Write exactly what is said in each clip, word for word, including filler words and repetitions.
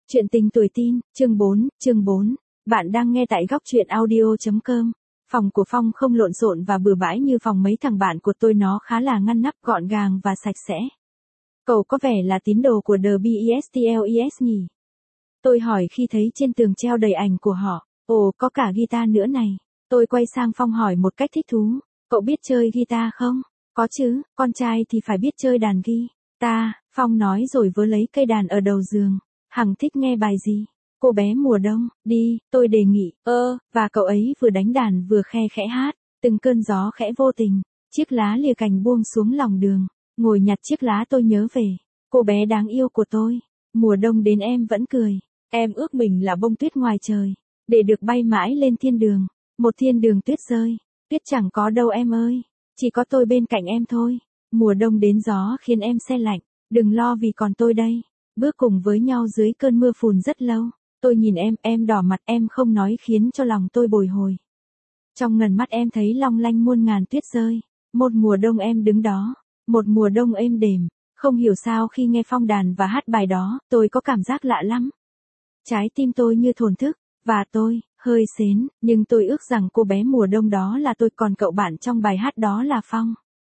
Chuyện tình tuổi teen, chương bốn, chương bốn. Bạn đang nghe tại góc truyện audio chấm com. Phòng của Phong không lộn xộn và bừa bãi như phòng mấy thằng bạn của tôi, nó khá là ngăn nắp, gọn gàng và sạch sẽ. Cậu có vẻ là tín đồ của The Beatles nhỉ? Tôi hỏi khi thấy trên tường treo đầy ảnh của họ. Ồ, có cả guitar nữa này. Tôi quay sang Phong hỏi một cách thích thú. Cậu biết chơi guitar không? Có chứ, con trai thì phải biết chơi đàn guitar. Phong nói rồi vớ lấy cây đàn ở đầu giường. Hằng thích nghe bài gì? Cô bé mùa đông, đi, tôi đề nghị. Ơ, và cậu ấy vừa đánh đàn vừa khe khẽ hát. Từng cơn gió khẽ vô tình. Chiếc lá lìa cành buông xuống lòng đường. Ngồi nhặt chiếc lá tôi nhớ về. Cô bé đáng yêu của tôi. Mùa đông đến em vẫn cười. Em ước mình là bông tuyết ngoài trời. Để được bay mãi lên thiên đường. Một thiên đường tuyết rơi. Tuyết chẳng có đâu em ơi. Chỉ có tôi bên cạnh em thôi. Mùa đông đến gió khiến em se lạnh. Đừng lo vì còn tôi đây. Bước cùng với nhau dưới cơn mưa phùn rất lâu. Tôi nhìn em, em đỏ mặt, em không nói khiến cho lòng tôi bồi hồi. Trong ngần mắt em thấy long lanh muôn ngàn tuyết rơi. Một mùa đông em đứng đó. Một mùa đông êm đềm. Không hiểu sao khi nghe Phong đàn và hát bài đó, tôi có cảm giác lạ lắm. Trái tim tôi như thổn thức. Và tôi, hơi sến, nhưng tôi ước rằng cô bé mùa đông đó là tôi, còn cậu bạn trong bài hát đó là Phong.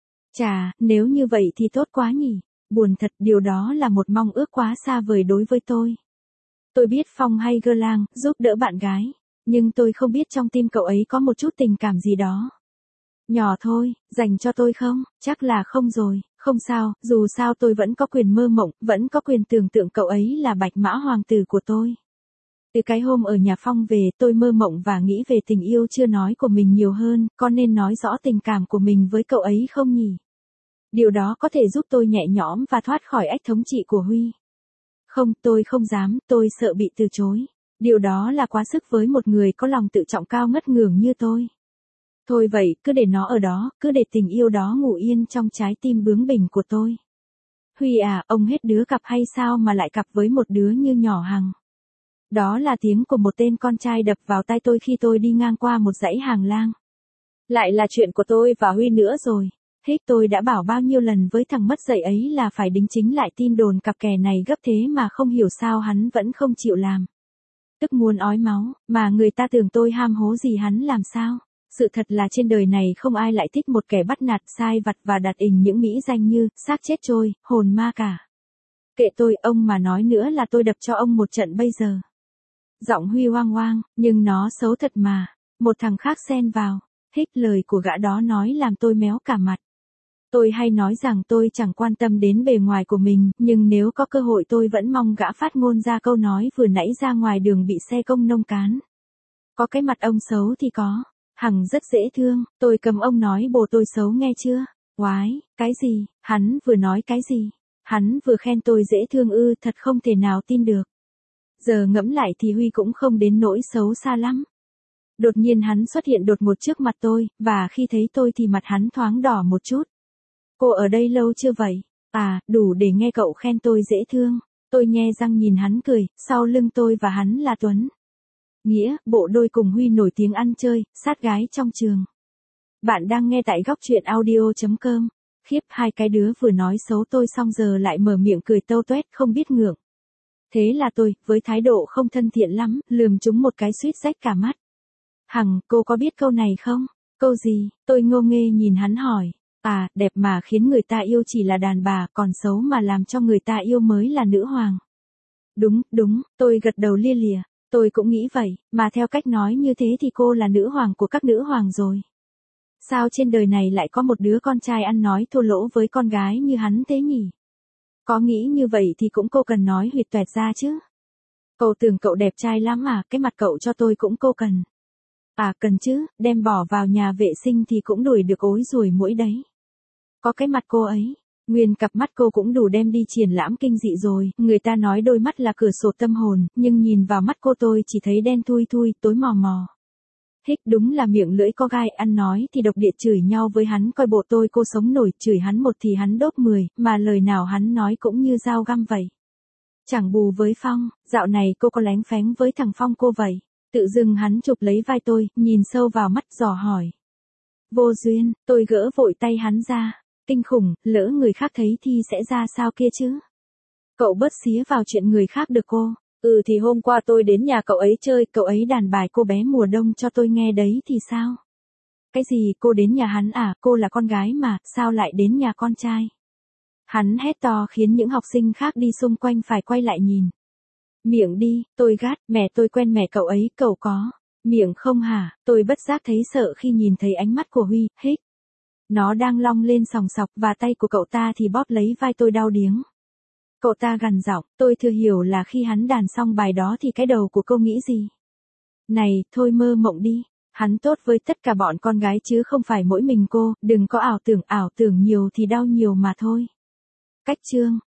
Chà, nếu như vậy thì tốt quá nhỉ. Buồn thật, điều đó là một mong ước quá xa vời đối với tôi. Tôi biết Phong hay gơ lang, giúp đỡ bạn gái. Nhưng tôi không biết trong tim cậu ấy có một chút tình cảm gì đó. Nhỏ thôi, dành cho tôi không? Chắc là không rồi. Không sao, dù sao tôi vẫn có quyền mơ mộng, vẫn có quyền tưởng tượng cậu ấy là bạch mã hoàng tử của tôi. Từ cái hôm ở nhà Phong về, tôi mơ mộng và nghĩ về tình yêu chưa nói của mình nhiều hơn, có nên nói rõ tình cảm của mình với cậu ấy không nhỉ? Điều đó có thể giúp tôi nhẹ nhõm và thoát khỏi ách thống trị của Huy. Không, tôi không dám, tôi sợ bị từ chối. Điều đó là quá sức với một người có lòng tự trọng cao ngất ngưởng như tôi. Thôi vậy, cứ để nó ở đó, cứ để tình yêu đó ngủ yên trong trái tim bướng bỉnh của tôi. Huy à, ông hết đứa cặp hay sao mà lại cặp với một đứa như nhỏ Hằng? Đó là tiếng của một tên con trai đập vào tai tôi khi tôi đi ngang qua một dãy hàng lang. Lại là chuyện của tôi và Huy nữa rồi. Hích, tôi đã bảo bao nhiêu lần với thằng mất dạy ấy là phải đính chính lại tin đồn cặp kè này gấp thế mà không hiểu sao hắn vẫn không chịu làm. Tức muốn ói máu, mà người ta tưởng tôi ham hố gì hắn làm sao. Sự thật là trên đời này không ai lại thích một kẻ bắt nạt, sai vặt và đặt ình những mỹ danh như xác chết trôi, hồn ma cả. Kệ tôi, ông mà nói nữa là tôi đập cho ông một trận bây giờ. Giọng Huy hoang hoang, nhưng nó xấu thật mà. Một thằng khác xen vào. Hích, lời của gã đó nói làm tôi méo cả mặt. Tôi hay nói rằng tôi chẳng quan tâm đến bề ngoài của mình, nhưng nếu có cơ hội tôi vẫn mong gã phát ngôn ra câu nói vừa nãy ra ngoài đường bị xe công nông cán. Có cái mặt ông xấu thì có. Hằng rất dễ thương, tôi cầm ông nói bồ tôi xấu nghe chưa? Oái, cái gì? Hắn vừa nói cái gì? Hắn vừa khen tôi dễ thương ư, thật không thể nào tin được. Giờ ngẫm lại thì Huy cũng không đến nỗi xấu xa lắm. Đột nhiên hắn xuất hiện đột ngột trước mặt tôi, và khi thấy tôi thì mặt hắn thoáng đỏ một chút. Cô ở đây lâu chưa vậy? À, đủ để nghe cậu khen tôi dễ thương. Tôi nhe răng nhìn hắn cười, sau lưng tôi và hắn là Tuấn. Nghĩa, bộ đôi cùng Huy nổi tiếng ăn chơi, sát gái trong trường. Bạn đang nghe tại góc truyện audio chấm com. Khiếp, hai cái đứa vừa nói xấu tôi xong giờ lại mở miệng cười tâu tuét không biết ngượng. Thế là tôi, với thái độ không thân thiện lắm, lườm chúng một cái suýt rách cả mắt. Hằng, cô có biết câu này không? Câu gì? Tôi ngô nghê nhìn hắn hỏi. À, đẹp mà khiến người ta yêu chỉ là đàn bà, còn xấu mà làm cho người ta yêu mới là nữ hoàng. Đúng, đúng, tôi gật đầu lia lịa. Tôi cũng nghĩ vậy, mà theo cách nói như thế thì cô là nữ hoàng của các nữ hoàng rồi. Sao trên đời này lại có một đứa con trai ăn nói thô lỗ với con gái như hắn thế nhỉ? Có nghĩ như vậy thì cũng cô cần nói huyệt toẹt ra chứ. Cậu tưởng cậu đẹp trai lắm à, cái mặt cậu cho tôi cũng cô cần. À cần chứ, đem bỏ vào nhà vệ sinh thì cũng đuổi được ối ruồi muỗi đấy. Có cái mặt cô ấy, nguyên cặp mắt cô cũng đủ đem đi triển lãm kinh dị rồi, người ta nói đôi mắt là cửa sổ tâm hồn, nhưng nhìn vào mắt cô tôi chỉ thấy đen thui thui, tối mò mò. Hích, đúng là miệng lưỡi có gai, ăn nói thì độc địa, chửi nhau với hắn coi bộ tôi cô sống nổi, chửi hắn một thì hắn đốt mười, mà lời nào hắn nói cũng như dao găm vậy. Chẳng bù với Phong, dạo này cô có lánh phánh với thằng Phong cô vậy. Tự dưng hắn chụp lấy vai tôi, nhìn sâu vào mắt dò hỏi. Vô duyên, tôi gỡ vội tay hắn ra. Kinh khủng, lỡ người khác thấy thì sẽ ra sao kia chứ? Cậu bớt xía vào chuyện người khác được cô. Ừ thì hôm qua tôi đến nhà cậu ấy chơi, cậu ấy đàn bài cô bé mùa đông cho tôi nghe đấy thì sao? Cái gì, cô đến nhà hắn à, cô là con gái mà, sao lại đến nhà con trai? Hắn hét to khiến những học sinh khác đi xung quanh phải quay lại nhìn. Miệng đi, tôi gắt, mẹ tôi quen mẹ cậu ấy, cậu có miệng không hả? Tôi bất giác thấy sợ khi nhìn thấy ánh mắt của Huy, hích. Nó đang long lên sòng sọc và tay của cậu ta thì bóp lấy vai tôi đau điếng. Cậu ta gằn giọng, tôi thừa hiểu là khi hắn đàn xong bài đó thì cái đầu của cô nghĩ gì? Này, thôi mơ mộng đi, hắn tốt với tất cả bọn con gái chứ không phải mỗi mình cô, đừng có ảo tưởng, ảo tưởng nhiều thì đau nhiều mà thôi. Cách chương